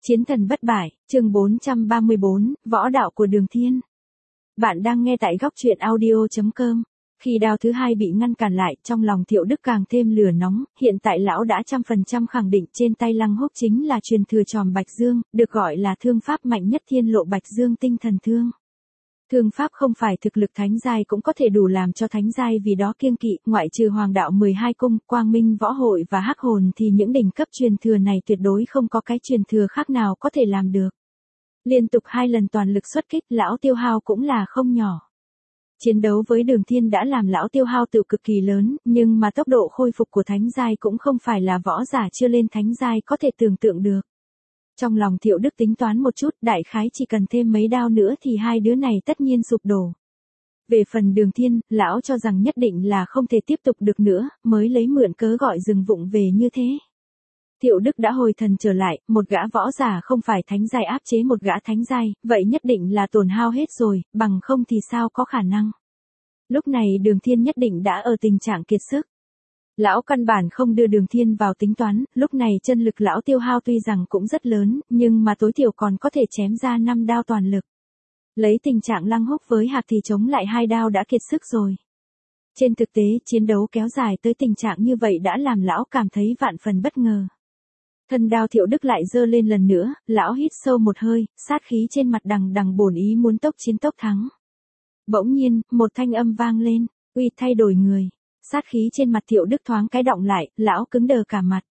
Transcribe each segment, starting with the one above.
Chiến thần bất bại, chương 434, võ đạo của Đường Thiên. Bạn đang nghe tại góc truyện audio.com. Khi đao thứ hai bị ngăn cản lại, trong lòng Thiệu Đức càng thêm lửa nóng, hiện tại lão đã 100% khẳng định trên tay Lăng Húc chính là truyền thừa tròm Bạch Dương, được gọi là thương pháp mạnh nhất thiên lộ Bạch Dương tinh thần thương. Thương pháp không phải thực lực thánh giai cũng có thể đủ làm cho thánh giai vì đó kiêng kỵ, ngoại trừ Hoàng đạo 12 cung, Quang Minh võ hội và Hắc hồn thì những đỉnh cấp truyền thừa này tuyệt đối không có cái truyền thừa khác nào có thể làm được. Liên tục 2 lần toàn lực xuất kích, lão tiêu hao cũng là không nhỏ. Chiến đấu với Đường Thiên đã làm lão tiêu hao tự cực kỳ lớn, nhưng mà tốc độ khôi phục của thánh giai cũng không phải là võ giả chưa lên thánh giai có thể tưởng tượng được. Trong lòng Thiệu Đức tính toán một chút, đại khái chỉ cần thêm mấy đao nữa thì hai đứa này tất nhiên sụp đổ. Về phần Đường Thiên, lão cho rằng nhất định là không thể tiếp tục được nữa, mới lấy mượn cớ gọi dừng vụng về như thế. Thiệu Đức đã hồi thần trở lại, một gã võ giả không phải thánh giai áp chế một gã thánh giai, vậy nhất định là tổn hao hết rồi, bằng không thì sao có khả năng. Lúc này Đường Thiên nhất định đã ở tình trạng kiệt sức. Lão căn bản không đưa Đường Thiên vào tính toán, lúc này chân lực lão tiêu hao tuy rằng cũng rất lớn, nhưng mà tối thiểu còn có thể chém ra 5 đao toàn lực. Lấy tình trạng Lăng Húc với Hạc thì chống lại 2 đao đã kiệt sức rồi. Trên thực tế, chiến đấu kéo dài tới tình trạng như vậy đã làm lão cảm thấy vạn phần bất ngờ. Thân đao Thiệu Đức lại giơ lên lần nữa, lão hít sâu một hơi, sát khí trên mặt đằng đằng bổn ý muốn tốc chiến tốc thắng. Bỗng nhiên, một thanh âm vang lên, uy thay đổi người. Sát khí trên mặt Thiệu Đức thoáng cái động lại, lão cứng đờ cả mặt.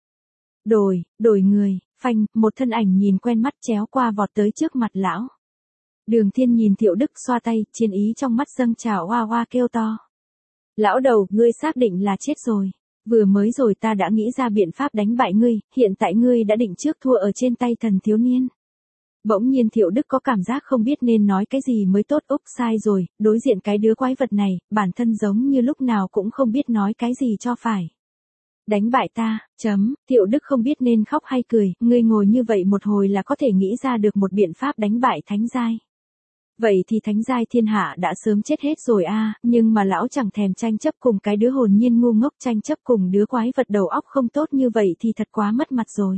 Đổi người, phanh, một thân ảnh nhìn quen mắt chéo qua vọt tới trước mặt lão. Đường Thiên nhìn Thiệu Đức xoa tay, chiến ý trong mắt dâng trào hoa hoa kêu to. Lão đầu, ngươi xác định là chết rồi. Vừa mới rồi ta đã nghĩ ra biện pháp đánh bại ngươi, hiện tại ngươi đã định trước thua ở trên tay thần thiếu niên. Bỗng nhiên Thiệu Đức có cảm giác không biết nên nói cái gì mới tốt. Sai rồi, đối diện cái đứa quái vật này, bản thân giống như lúc nào cũng không biết nói cái gì cho phải. Đánh bại ta, Thiệu Đức không biết nên khóc hay cười, ngươi ngồi như vậy một hồi là có thể nghĩ ra được một biện pháp đánh bại thánh giai. Vậy thì thánh giai thiên hạ đã sớm chết hết rồi nhưng mà lão chẳng thèm tranh chấp cùng cái đứa hồn nhiên ngu ngốc, tranh chấp cùng đứa quái vật đầu óc không tốt như vậy thì thật quá mất mặt rồi.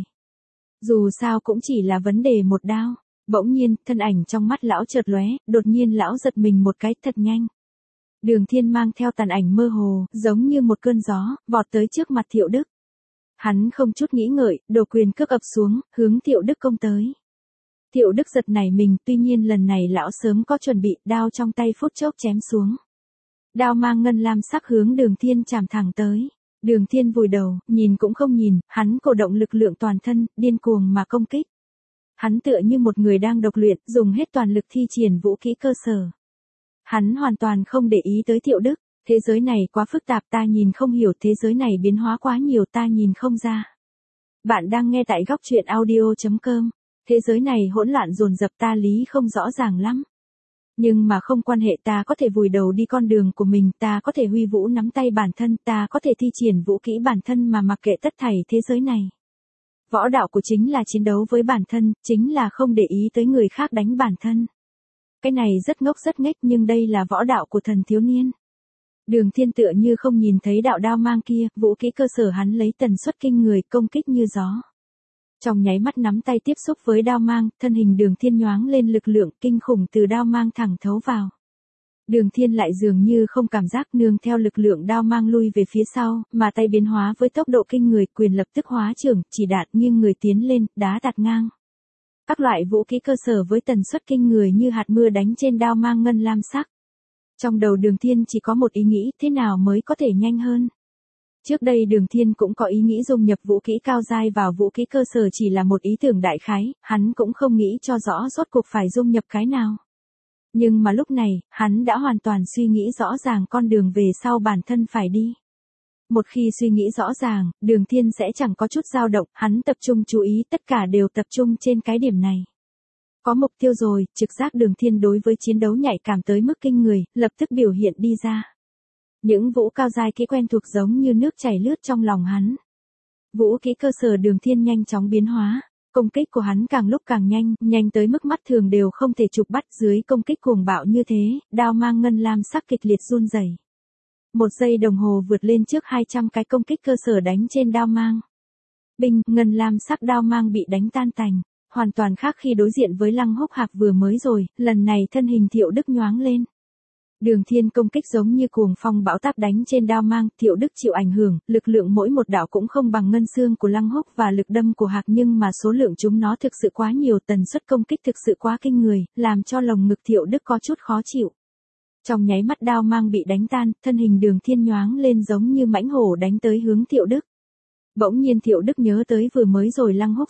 Dù sao cũng chỉ là vấn đề một đao. Bỗng nhiên, thân ảnh trong mắt lão chợt lóe, đột nhiên lão giật mình một cái thật nhanh. Đường Thiên mang theo tàn ảnh mơ hồ, giống như một cơn gió, vọt tới trước mặt Thiệu Đức. Hắn không chút nghĩ ngợi, đồ quyền cước ập xuống, hướng Thiệu Đức công tới. Thiệu Đức giật nảy mình, tuy nhiên lần này lão sớm có chuẩn bị, đao trong tay phút chốc chém xuống. Đao mang ngân lam sắc hướng Đường Thiên chạm thẳng tới. Đường Thiên vùi đầu, nhìn cũng không nhìn, hắn cổ động lực lượng toàn thân, điên cuồng mà công kích. Hắn tựa như một người đang độc luyện, dùng hết toàn lực thi triển vũ khí cơ sở. Hắn hoàn toàn không để ý tới Thiệu Đức, thế giới này quá phức tạp, ta nhìn không hiểu, thế giới này biến hóa quá nhiều, ta nhìn không ra. Bạn đang nghe tại góc truyện audio.com. Thế giới này hỗn loạn dồn dập, ta lý không rõ ràng lắm. Nhưng mà không quan hệ, ta có thể vùi đầu đi con đường của mình, ta có thể huy vũ nắm tay bản thân, ta có thể thi triển vũ kỹ bản thân mà mặc kệ tất thảy thế giới này. Võ đạo của chính là chiến đấu với bản thân, chính là không để ý tới người khác đánh bản thân. Cái này rất ngốc rất nghếch, nhưng đây là võ đạo của thần thiếu niên. Đường Thiên tựa như không nhìn thấy đạo đao mang kia, vũ kỹ cơ sở hắn lấy tần suất kinh người, công kích như gió. Trong nháy mắt nắm tay tiếp xúc với đao mang, thân hình Đường Thiên nhoáng lên lực lượng kinh khủng từ đao mang thẳng thấu vào. Đường Thiên lại dường như không cảm giác, nương theo lực lượng đao mang lui về phía sau, mà tay biến hóa với tốc độ kinh người, quyền lập tức hóa trưởng, chỉ đạt nghiêng người tiến lên, đá tạt ngang. Các loại vũ khí cơ sở với tần suất kinh người như hạt mưa đánh trên đao mang ngân lam sắc. Trong đầu Đường Thiên chỉ có một ý nghĩ, thế nào mới có thể nhanh hơn. Trước đây Đường Thiên cũng có ý nghĩ dung nhập vũ khí cao giai vào vũ khí cơ sở, chỉ là một ý tưởng đại khái, hắn cũng không nghĩ cho rõ rốt cuộc phải dung nhập cái nào. Nhưng mà lúc này, hắn đã hoàn toàn suy nghĩ rõ ràng con đường về sau bản thân phải đi. Một khi suy nghĩ rõ ràng, Đường Thiên sẽ chẳng có chút dao động, hắn tập trung chú ý, tất cả đều tập trung trên cái điểm này. Có mục tiêu rồi, trực giác Đường Thiên đối với chiến đấu nhạy cảm tới mức kinh người, lập tức biểu hiện đi ra. Những vũ cao giai kỹ quen thuộc giống như nước chảy lướt trong lòng hắn. Vũ kỹ cơ sở Đường Thiên nhanh chóng biến hóa. Công kích của hắn càng lúc càng nhanh, nhanh tới mức mắt thường đều không thể chụp bắt, dưới công kích cuồng bạo như thế, đao mang ngân lam sắc kịch liệt run rẩy. 1 giây đồng hồ vượt lên trước 200 cái công kích cơ sở đánh trên đao mang. Binh, ngân lam sắc đao mang bị đánh tan tành. hoàn toàn khác khi đối diện với Lăng Húc Hạc vừa mới rồi, lần này thân hình Thiệu Đức nhoáng lên. Đường Thiên công kích giống như cuồng phong bão táp đánh trên đao mang, Thiệu Đức chịu ảnh hưởng, lực lượng mỗi một đạo cũng không bằng ngân xương của Lăng Húc và lực đâm của Hạc, nhưng mà số lượng chúng nó thực sự quá nhiều, tần suất công kích thực sự quá kinh người, làm cho lồng ngực Thiệu Đức có chút khó chịu. Trong nháy mắt đao mang bị đánh tan, thân hình Đường Thiên nhoáng lên giống như mãnh hổ đánh tới hướng Thiệu Đức. Bỗng nhiên Thiệu Đức nhớ tới vừa mới rồi Lăng Húc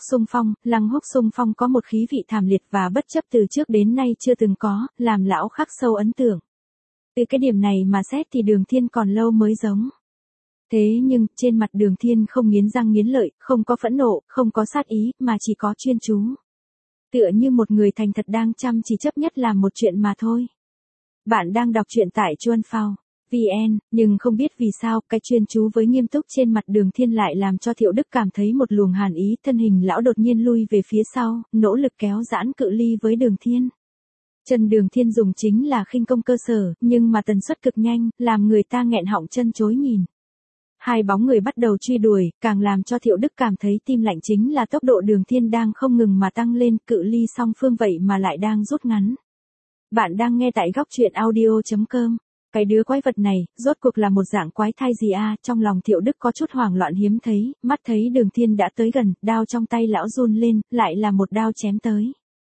xung phong có một khí vị thảm liệt và bất chấp từ trước đến nay chưa từng có, làm lão khắc sâu ấn tượng. Từ cái điểm này mà xét thì Đường Thiên còn lâu mới giống. Thế nhưng, trên mặt Đường Thiên không nghiến răng nghiến lợi, không có phẫn nộ, không có sát ý, mà chỉ có chuyên chú. Tựa như một người thành thật đang chăm chỉ chấp nhất làm một chuyện mà thôi. Bạn đang đọc truyện tại Chuanphao.vn, nhưng không biết vì sao, cái chuyên chú với nghiêm túc trên mặt Đường Thiên lại làm cho Thiệu Đức cảm thấy một luồng hàn ý, thân hình lão đột nhiên lui về phía sau, nỗ lực kéo giãn cự ly với Đường Thiên. Chân Đường Thiên dùng chính là khinh công cơ sở, nhưng mà tần suất cực nhanh, làm người ta nghẹn họng chân chối nhìn. Hai bóng người bắt đầu truy đuổi, càng làm cho Thiệu Đức cảm thấy tim lạnh chính là tốc độ Đường Thiên đang không ngừng mà tăng lên, cự ly song phương vậy mà lại đang rút ngắn. Bạn đang nghe tại góc truyện audio.com. Cái đứa quái vật này, rốt cuộc là một dạng quái thai gì à, trong lòng Thiệu Đức có chút hoảng loạn hiếm thấy, mắt thấy Đường Thiên đã tới gần, đao trong tay lão run lên, lại là một đao chém tới.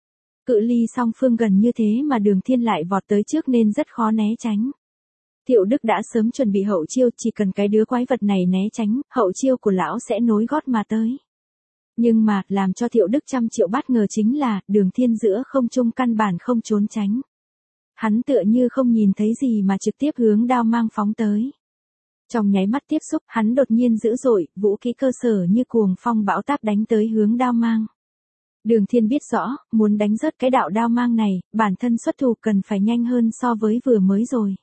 Cự ly song phương gần như thế mà Đường Thiên lại vọt tới trước nên rất khó né tránh. Thiệu Đức đã sớm chuẩn bị hậu chiêu, chỉ cần cái đứa quái vật này né tránh, hậu chiêu của lão sẽ nối gót mà tới. Nhưng mà, làm cho Thiệu Đức trăm triệu bát ngờ chính là, Đường Thiên giữa không trung căn bản không trốn tránh. Hắn tựa như không nhìn thấy gì mà trực tiếp hướng đao mang phóng tới. Trong nháy mắt tiếp xúc, hắn đột nhiên dữ dội, vũ khí cơ sở như cuồng phong bão táp đánh tới hướng đao mang. Đường Thiên biết rõ, muốn đánh rớt cái đạo đao mang này, bản thân xuất thủ cần phải nhanh hơn so với vừa mới rồi.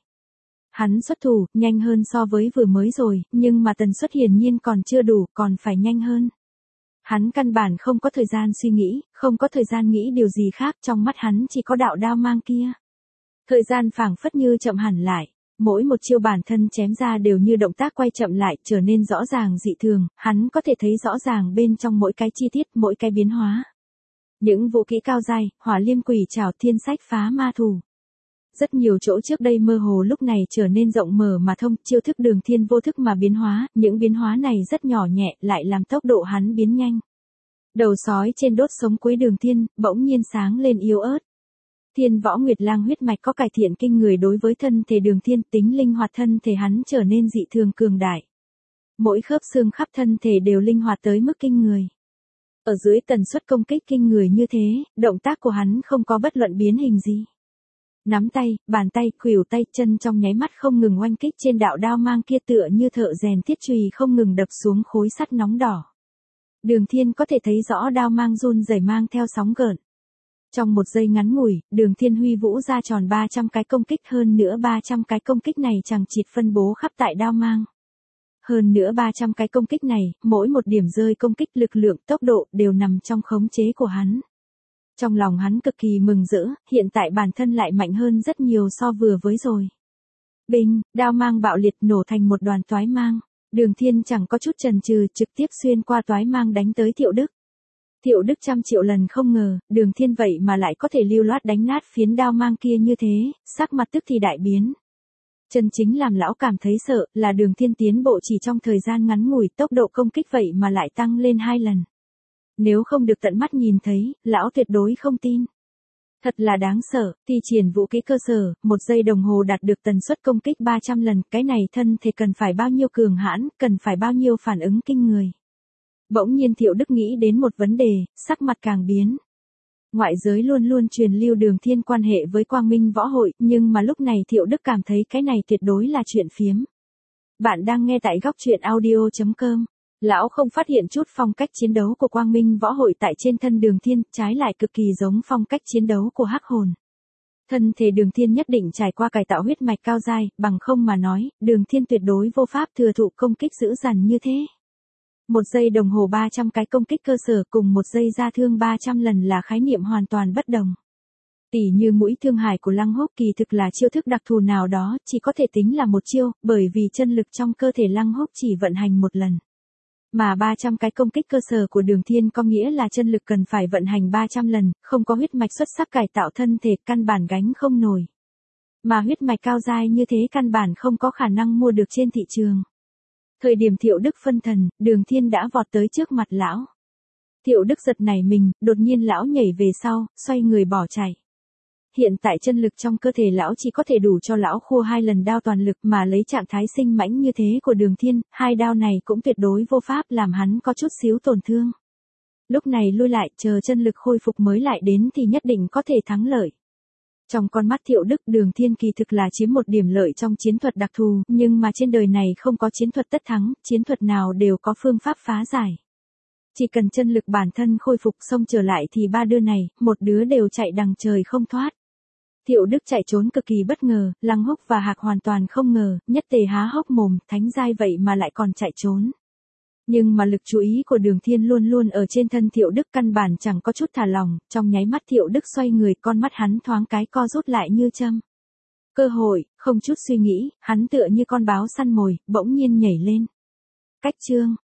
Hắn xuất thủ, nhanh hơn so với vừa mới rồi, nhưng mà tần suất hiển nhiên còn chưa đủ, còn phải nhanh hơn. Hắn căn bản không có thời gian suy nghĩ, không có thời gian nghĩ điều gì khác, trong mắt hắn chỉ có đạo đao mang kia. Thời gian phảng phất như chậm hẳn lại, mỗi một chiêu bản thân chém ra đều như động tác quay chậm lại, trở nên rõ ràng dị thường, hắn có thể thấy rõ ràng bên trong mỗi cái chi tiết, mỗi cái biến hóa. Những vũ kỹ cao dai, Hỏa Liêm Quỷ Trảo, Thiên Sách Phá Ma Thủ. Rất nhiều chỗ trước đây mơ hồ lúc này trở nên rộng mở mà thông, chiêu thức Đường Thiên vô thức mà biến hóa, những biến hóa này rất nhỏ nhẹ, lại làm tốc độ hắn biến nhanh. Đầu sói trên đốt sống cuối Đường Thiên, bỗng nhiên sáng lên yếu ớt. Thiên Võ Nguyệt Lang huyết mạch có cải thiện kinh người đối với thân thể Đường Thiên, tính linh hoạt thân thể hắn trở nên dị thường cường đại. Mỗi khớp xương khắp thân thể đều linh hoạt tới mức kinh người. Ở dưới tần suất công kích kinh người như thế, động tác của hắn không có bất luận biến hình gì. Nắm tay, bàn tay, khuỷu tay, chân trong nháy mắt không ngừng oanh kích trên đạo đao mang kia, tựa như thợ rèn thiết chùy không ngừng đập xuống khối sắt nóng đỏ. Đường Thiên có thể thấy rõ đao mang run rẩy mang theo sóng gợn. Trong một giây ngắn ngủi, Đường Thiên huy vũ ra tròn 300 cái công kích, hơn nữa 300 cái công kích này chằng chịt phân bố khắp tại đao mang. Hơn nữa 300 cái công kích này, mỗi một điểm rơi công kích, lực lượng, tốc độ đều nằm trong khống chế của hắn. Trong lòng hắn cực kỳ mừng rỡ, hiện tại bản thân lại mạnh hơn rất nhiều so vừa với rồi. Binh, đao mang bạo liệt nổ thành một đoàn toái mang. Đường Thiên chẳng có chút chần chừ, trực tiếp xuyên qua toái mang đánh tới Thiệu Đức. Thiệu Đức trăm triệu lần không ngờ, Đường Thiên vậy mà lại có thể lưu loát đánh nát phiến đao mang kia như thế, sắc mặt tức thì đại biến. Chân chính làm lão cảm thấy sợ, là Đường Thiên tiến bộ chỉ trong thời gian ngắn ngủi, tốc độ công kích vậy mà lại tăng lên 2 lần. Nếu không được tận mắt nhìn thấy, lão tuyệt đối không tin. Thật là đáng sợ, thi triển vũ kỹ cơ sở, 1 giây đồng hồ đạt được tần suất công kích 300 lần, cái này thân thể cần phải bao nhiêu cường hãn, cần phải bao nhiêu phản ứng kinh người. Bỗng nhiên Thiệu Đức nghĩ đến một vấn đề, sắc mặt càng biến. Ngoại giới luôn luôn truyền lưu Đường Thiên quan hệ với Quang Minh Võ Hội, nhưng mà lúc này Thiệu Đức cảm thấy cái này tuyệt đối là chuyện phiếm. Bạn đang nghe tại góc truyện audio.com. Lão không phát hiện chút phong cách chiến đấu của Quang Minh Võ Hội tại trên thân Đường Thiên, trái lại cực kỳ giống phong cách chiến đấu của Hắc Hồn. Thân thể Đường Thiên nhất định trải qua cải tạo huyết mạch cao dai, bằng không mà nói, Đường Thiên tuyệt đối vô pháp thừa thụ công kích dữ dằn như thế. 1 giây đồng hồ 300 cái công kích cơ sở cùng 1 giây ra thương 300 lần là khái niệm hoàn toàn bất đồng. Tỉ như mũi thương hải của Lăng Húc kỳ thực là chiêu thức đặc thù nào đó, chỉ có thể tính là một chiêu, bởi vì chân lực trong cơ thể Lăng Húc chỉ vận hành 1 lần. Mà 300 cái công kích cơ sở của Đường Thiên có nghĩa là chân lực cần phải vận hành 300 lần, không có huyết mạch xuất sắc cải tạo thân thể căn bản gánh không nổi. Mà huyết mạch cao dai như thế căn bản không có khả năng mua được trên thị trường. Thời điểm Thiệu Đức phân thần, Đường Thiên đã vọt tới trước mặt lão. Thiệu Đức giật nảy mình, đột nhiên lão nhảy về sau, xoay người bỏ chạy. Hiện tại chân lực trong cơ thể lão chỉ có thể đủ cho lão khua 2 lần đao toàn lực, mà lấy trạng thái sinh mãnh như thế của Đường Thiên, 2 đao này cũng tuyệt đối vô pháp làm hắn có chút xíu tổn thương. Lúc này lui lại, chờ chân lực khôi phục mới lại đến thì nhất định có thể thắng lợi. Trong con mắt Thiệu Đức, Đường Thiên kỳ thực là chiếm một điểm lợi trong chiến thuật đặc thù, nhưng mà trên đời này không có chiến thuật tất thắng, chiến thuật nào đều có phương pháp phá giải. Chỉ cần chân lực bản thân khôi phục xong trở lại thì 3 đứa này, một đứa đều chạy đằng trời không thoát. Thiệu Đức chạy trốn cực kỳ bất ngờ, Lăng Húc và Hạc hoàn toàn không ngờ, nhất tề há hốc mồm, thánh giai vậy mà lại còn chạy trốn. Nhưng mà lực chú ý của Đường Thiên luôn luôn ở trên thân Thiệu Đức, căn bản chẳng có chút thả lỏng, trong nháy mắt Thiệu Đức xoay người, con mắt hắn thoáng cái co rút lại như châm. Cơ hội, không chút suy nghĩ, hắn tựa như con báo săn mồi, bỗng nhiên nhảy lên. Cách chương